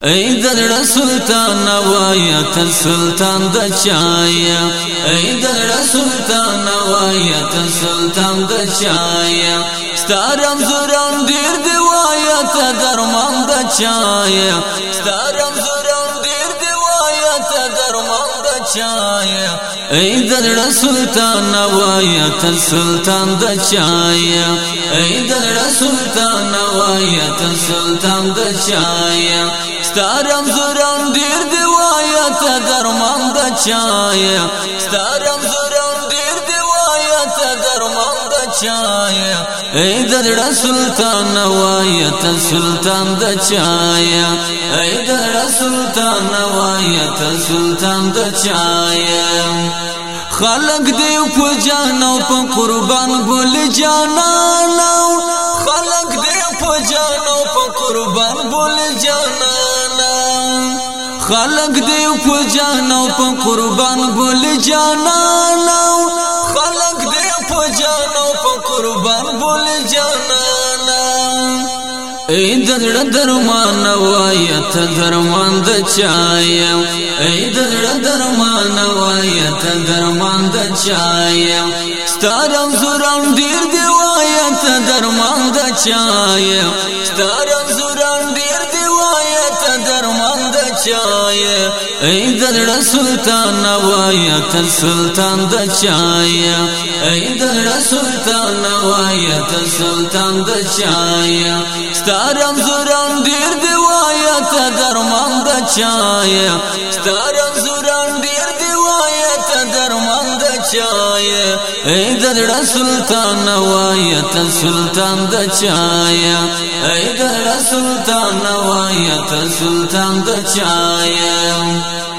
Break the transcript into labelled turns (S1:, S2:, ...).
S1: ای دلڑ سلطان وایت سلطان د چایا ای دلڑ سلطان وایت سلطان د چایا ستارم زران دیر دی وایت درمان د چایا ستارم زران دیر دی وایت درمان د چایا ای دلڑ سلطان وایت سلطان د چایا ای دلڑ سلطان وایت سلطان د چایا ستارم زران دیر دی وایت درمان د چایا ستارم زران دیر دی وایت درمان د چایا ای دلڑ سلطان وایت سلطان د چایا ای دلڑ سلطان وایت سلطان د چایا خلق دیو په جانو په قربان ګل جانانو خلق دیو په جانو په قربان ګل جانانو خلق دیو په جانو په قربان ګل جانانو خلق دیو په جانو په قربان ګل جانانو ای دلڑ درمان وایت درمان د چایا ای دلڑ درمان وایت درمان د چایا ستارم زران دیر دی وایت درمان د چایا ستارم زران دیر دی وایت درمان د چایا ای دلڑ سلطان وایت سلطان د چایا ای دلڑ سلطان وایت سلطان د چایا ستارم زران دیر دی وایت درمان د چایا ستارم زران دیر دی وایت درمان د چایا ای دلڑ سلطان وایت سلطان د چایا ای دلڑ سلطان وایت سلطان د چایا